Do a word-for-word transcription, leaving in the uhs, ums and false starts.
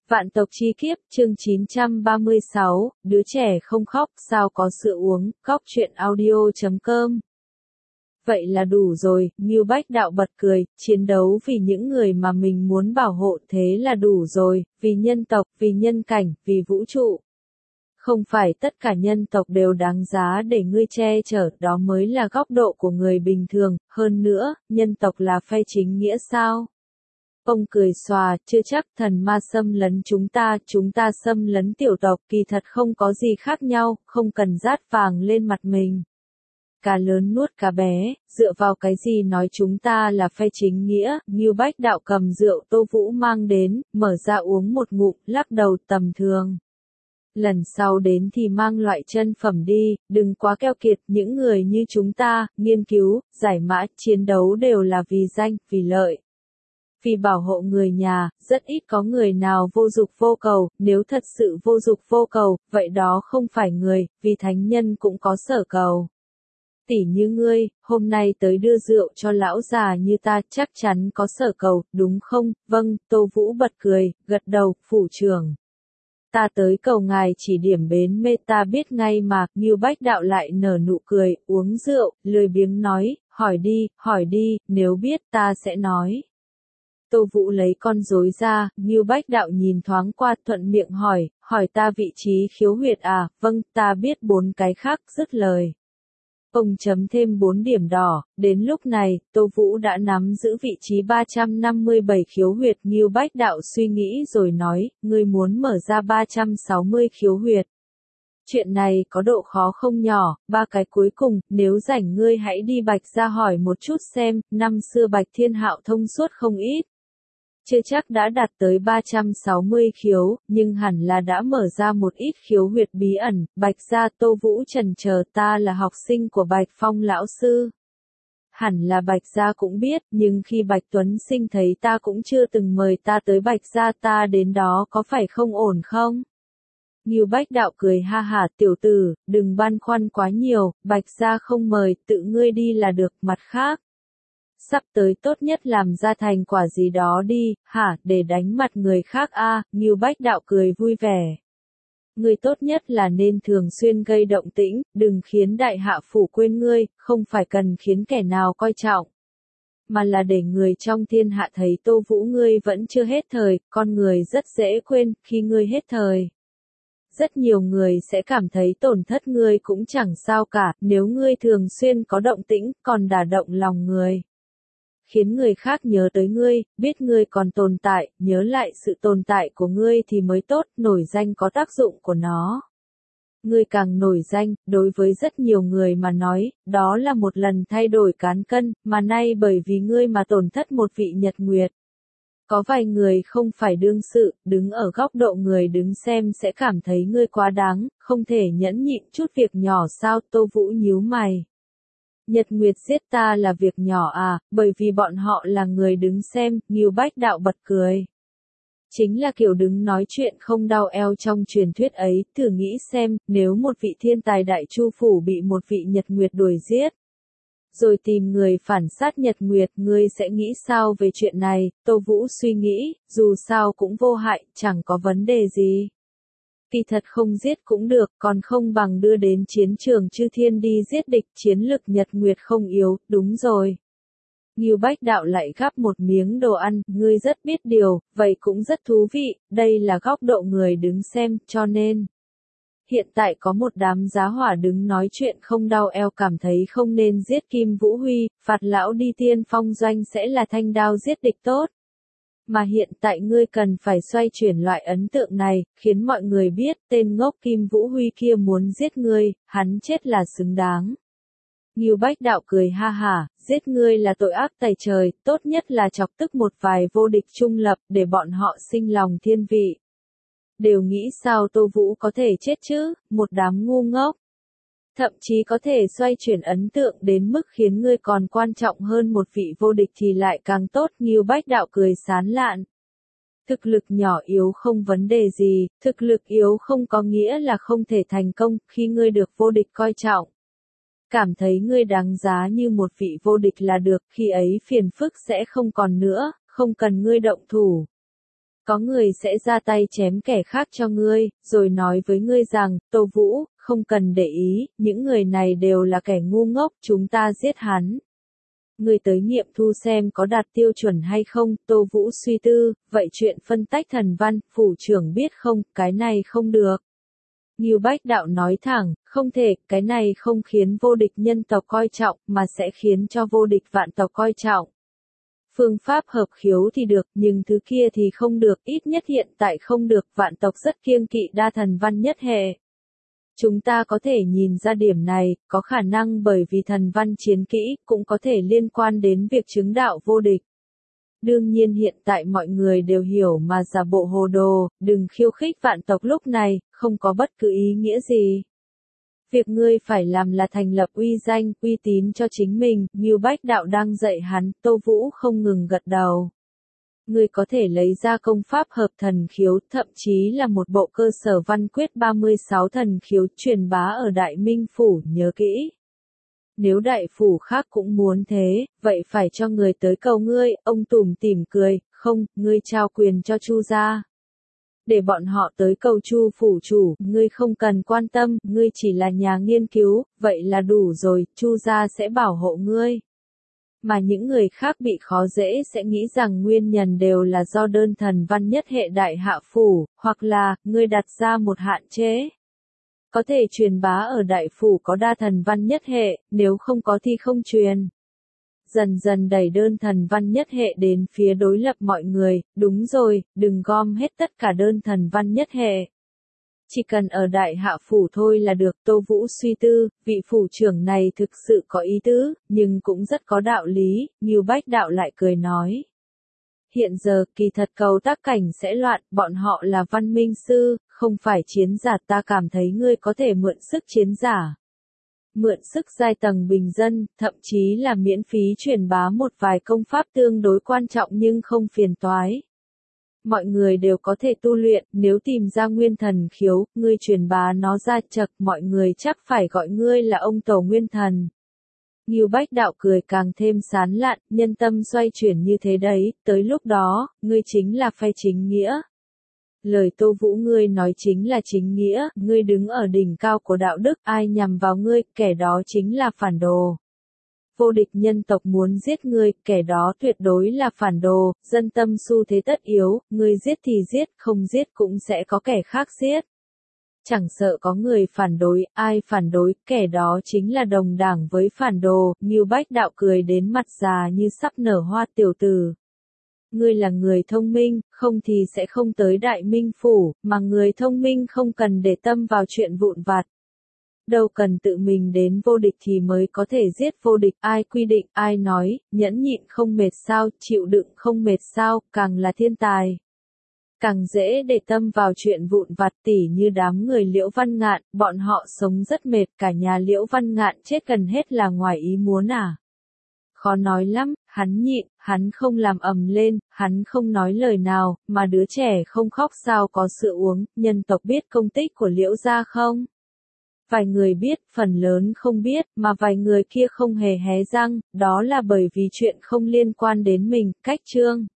Vạn tộc chi kiếp, chương chín trăm ba mươi sáu, đứa trẻ không khóc, sao có sữa uống, góc truyện audio chấm com. Vậy là đủ rồi, Ngưu Bách Đạo bật cười, chiến đấu vì những người mà mình muốn bảo hộ thế là đủ rồi, vì nhân tộc, vì nhân cảnh, vì vũ trụ. Không phải tất cả nhân tộc đều đáng giá để ngươi che chở, đó mới là góc độ của người bình thường, hơn nữa, nhân tộc là phe chính nghĩa sao? Ông cười xòa, chưa chắc thần ma xâm lấn chúng ta, chúng ta xâm lấn tiểu tộc, kỳ thật không có gì khác nhau, không cần rát vàng lên mặt mình. Cá lớn nuốt cá bé, dựa vào cái gì nói chúng ta là phe chính nghĩa, Ngưu Bách Đạo cầm rượu Tô Vũ mang đến, mở ra uống một ngụm, lắc đầu tầm thường. Lần sau đến thì mang loại chân phẩm đi, đừng quá keo kiệt, những người như chúng ta, nghiên cứu, giải mã, chiến đấu đều là vì danh, vì lợi. Vì bảo hộ người nhà, rất ít có người nào vô dục vô cầu, nếu thật sự vô dục vô cầu, vậy đó không phải người, vì thánh nhân cũng có sở cầu. Tỷ như ngươi, hôm nay tới đưa rượu cho lão già như ta, chắc chắn có sở cầu, đúng không? Vâng, Tô Vũ bật cười, gật đầu, phủ trưởng. Ta tới cầu ngài chỉ điểm bến mê, ta biết ngay mà, Ngưu Bách Đạo lại nở nụ cười, uống rượu, lười biếng nói, hỏi đi, hỏi đi, nếu biết ta sẽ nói. Tô Vũ lấy con rối ra, Ngưu Bách Đạo nhìn thoáng qua, thuận miệng hỏi, hỏi ta vị trí khiếu huyệt à, vâng, ta biết bốn cái khác, dứt lời. Ông chấm thêm bốn điểm đỏ, đến lúc này, Tô Vũ đã nắm giữ vị trí ba trăm năm mươi bảy khiếu huyệt, Ngưu Bách Đạo suy nghĩ rồi nói, ngươi muốn mở ra ba trăm sáu mươi khiếu huyệt. Chuyện này có độ khó không nhỏ, ba cái cuối cùng, nếu rảnh ngươi hãy đi Bạch ra hỏi một chút xem, năm xưa Bạch Thiên Hạo thông suốt không ít. Chưa chắc đã đạt tới ba trăm sáu mươi khiếu, nhưng hẳn là đã mở ra một ít khiếu huyệt bí ẩn, Bạch gia Tô Vũ trần chờ ta là học sinh của Bạch Phong lão sư. Hẳn là Bạch gia cũng biết, nhưng khi Bạch Tuấn Sinh thấy ta cũng chưa từng mời ta tới Bạch gia, ta đến đó có phải không ổn không? Ngưu Bách Đạo cười ha hả, tiểu tử, đừng băn khoăn quá nhiều, Bạch gia không mời, tự ngươi đi là được, mặt khác. Sắp tới tốt nhất làm ra thành quả gì đó đi, hả, để đánh mặt người khác a à, Ngưu Bách Đạo cười vui vẻ. Ngươi tốt nhất là nên thường xuyên gây động tĩnh, đừng khiến đại hạ phủ quên ngươi, không phải cần khiến kẻ nào coi trọng. Mà là để người trong thiên hạ thấy Tô Vũ ngươi vẫn chưa hết thời, con người rất dễ quên, khi ngươi hết thời. Rất nhiều người sẽ cảm thấy tổn thất ngươi cũng chẳng sao cả, nếu ngươi thường xuyên có động tĩnh, còn đả động lòng người. Khiến người khác nhớ tới ngươi, biết ngươi còn tồn tại, nhớ lại sự tồn tại của ngươi thì mới tốt, nổi danh có tác dụng của nó. Ngươi càng nổi danh, đối với rất nhiều người mà nói, đó là một lần thay đổi cán cân, mà nay bởi vì ngươi mà tổn thất một vị nhật nguyệt. Có vài người không phải đương sự, đứng ở góc độ người đứng xem sẽ cảm thấy ngươi quá đáng, không thể nhẫn nhịn chút việc nhỏ sao, Tô Vũ nhíu mày. Nhật Nguyệt giết ta là việc nhỏ à, bởi vì bọn họ là người đứng xem, Ngưu Bách Đạo bật cười. Chính là kiểu đứng nói chuyện không đau eo trong truyền thuyết ấy, thử nghĩ xem, nếu một vị thiên tài đại chu phủ bị một vị Nhật Nguyệt đuổi giết. Rồi tìm người phản sát Nhật Nguyệt, ngươi sẽ nghĩ sao về chuyện này, Tô Vũ suy nghĩ, dù sao cũng vô hại, chẳng có vấn đề gì. Kỳ thật không giết cũng được, còn không bằng đưa đến chiến trường chư thiên đi giết địch, chiến lực Nhật Nguyệt không yếu, đúng rồi. Ngưu Bách Đạo lại gắp một miếng đồ ăn, ngươi rất biết điều, vậy cũng rất thú vị, đây là góc độ người đứng xem, cho nên. Hiện tại có một đám giá hỏa đứng nói chuyện không đau eo cảm thấy không nên giết Kim Vũ Huy, phạt lão đi tiên phong doanh sẽ là thanh đao giết địch tốt. Mà hiện tại ngươi cần phải xoay chuyển loại ấn tượng này, khiến mọi người biết tên ngốc Kim Vũ Huy kia muốn giết ngươi, hắn chết là xứng đáng. Ngưu Bách Đạo cười ha hả, giết ngươi là tội ác tày trời, tốt nhất là chọc tức một vài vô địch trung lập để bọn họ sinh lòng thiên vị. Đều nghĩ sao Tô Vũ có thể chết chứ, một đám ngu ngốc. Thậm chí có thể xoay chuyển ấn tượng đến mức khiến ngươi còn quan trọng hơn một vị vô địch thì lại càng tốt, Ngưu Bách Đạo cười sán lạn. Thực lực nhỏ yếu không vấn đề gì, thực lực yếu không có nghĩa là không thể thành công, khi ngươi được vô địch coi trọng. Cảm thấy ngươi đáng giá như một vị vô địch là được, khi ấy phiền phức sẽ không còn nữa, không cần ngươi động thủ. Có người sẽ ra tay chém kẻ khác cho ngươi, rồi nói với ngươi rằng, Tô Vũ, không cần để ý, những người này đều là kẻ ngu ngốc, chúng ta giết hắn. Ngươi tới nghiệm thu xem có đạt tiêu chuẩn hay không, Tô Vũ suy tư, vậy chuyện phân tách thần văn, phủ trưởng biết không, cái này không được. Ngưu Bách Đạo nói thẳng, không thể, cái này không khiến vô địch nhân tộc coi trọng, mà sẽ khiến cho vô địch vạn tộc coi trọng. Phương pháp hợp khiếu thì được, nhưng thứ kia thì không được, ít nhất hiện tại không được, vạn tộc rất kiêng kỵ đa thần văn nhất hệ. Chúng ta có thể nhìn ra điểm này, có khả năng bởi vì thần văn chiến kỹ, cũng có thể liên quan đến việc chứng đạo vô địch. Đương nhiên hiện tại mọi người đều hiểu mà giả bộ hồ đồ, đừng khiêu khích vạn tộc lúc này, không có bất cứ ý nghĩa gì. Việc ngươi phải làm là thành lập uy danh, uy tín cho chính mình, Ngưu Bách Đạo đang dạy hắn, Tô Vũ không ngừng gật đầu. Ngươi có thể lấy ra công pháp hợp thần khiếu, thậm chí là một bộ cơ sở văn quyết ba mươi sáu thần khiếu truyền bá ở Đại Minh Phủ, nhớ kỹ. Nếu đại phủ khác cũng muốn thế, vậy phải cho người tới cầu ngươi, ông tủm tỉm cười, không, ngươi trao quyền cho Chu gia. Để bọn họ tới cầu Chu phủ chủ, ngươi không cần quan tâm, ngươi chỉ là nhà nghiên cứu, vậy là đủ rồi, Chu gia sẽ bảo hộ ngươi. Mà những người khác bị khó dễ sẽ nghĩ rằng nguyên nhân đều là do đơn thần văn nhất hệ đại hạ phủ, hoặc là, ngươi đặt ra một hạn chế. Có thể truyền bá ở đại phủ có đa thần văn nhất hệ, nếu không có thì không truyền. Dần dần đẩy đơn thần văn nhất hệ đến phía đối lập mọi người, đúng rồi, đừng gom hết tất cả đơn thần văn nhất hệ. Chỉ cần ở đại hạ phủ thôi là được. Tô Vũ suy tư, vị phủ trưởng này thực sự có ý tứ, nhưng cũng rất có đạo lý, Ngưu Bách Đạo lại cười nói. Hiện giờ, kỳ thật cầu tác cảnh sẽ loạn, bọn họ là văn minh sư, không phải chiến giả, ta cảm thấy ngươi có thể mượn sức chiến giả. Mượn sức giai tầng bình dân, thậm chí là miễn phí truyền bá một vài công pháp tương đối quan trọng nhưng không phiền toái. Mọi người đều có thể tu luyện, nếu tìm ra nguyên thần khiếu, ngươi truyền bá nó ra chật, mọi người chắc phải gọi ngươi là ông tổ nguyên thần. Ngưu Bách Đạo cười càng thêm sán lạn, nhân tâm xoay chuyển như thế đấy, tới lúc đó, ngươi chính là phe chính nghĩa. Lời Tô Vũ ngươi nói chính là chính nghĩa, ngươi đứng ở đỉnh cao của đạo đức, ai nhằm vào ngươi, kẻ đó chính là phản đồ. Vô địch nhân tộc muốn giết ngươi, kẻ đó tuyệt đối là phản đồ, dân tâm xu thế tất yếu, ngươi giết thì giết, không giết cũng sẽ có kẻ khác giết. Chẳng sợ có người phản đối, ai phản đối, kẻ đó chính là đồng đảng với phản đồ, Ngưu Bách Đạo cười đến mặt già như sắp nở hoa tiểu tử. Ngươi là người thông minh, không thì sẽ không tới Đại Minh Phủ, mà người thông minh không cần để tâm vào chuyện vụn vặt. Đâu cần tự mình đến vô địch thì mới có thể giết vô địch, ai quy định, ai nói, nhẫn nhịn không mệt sao, chịu đựng không mệt sao, càng là thiên tài. Càng dễ để tâm vào chuyện vụn vặt tỉ như đám người Liễu Văn Ngạn, bọn họ sống rất mệt, cả nhà Liễu Văn Ngạn chết gần hết là ngoài ý muốn à. Khó nói lắm, hắn nhịn, hắn không làm ầm lên, hắn không nói lời nào, mà đứa trẻ không khóc sao có sữa uống, nhân tộc biết công tích của Liễu gia không? Vài người biết, phần lớn không biết, mà vài người kia không hề hé răng, đó là bởi vì chuyện không liên quan đến mình, cách chương.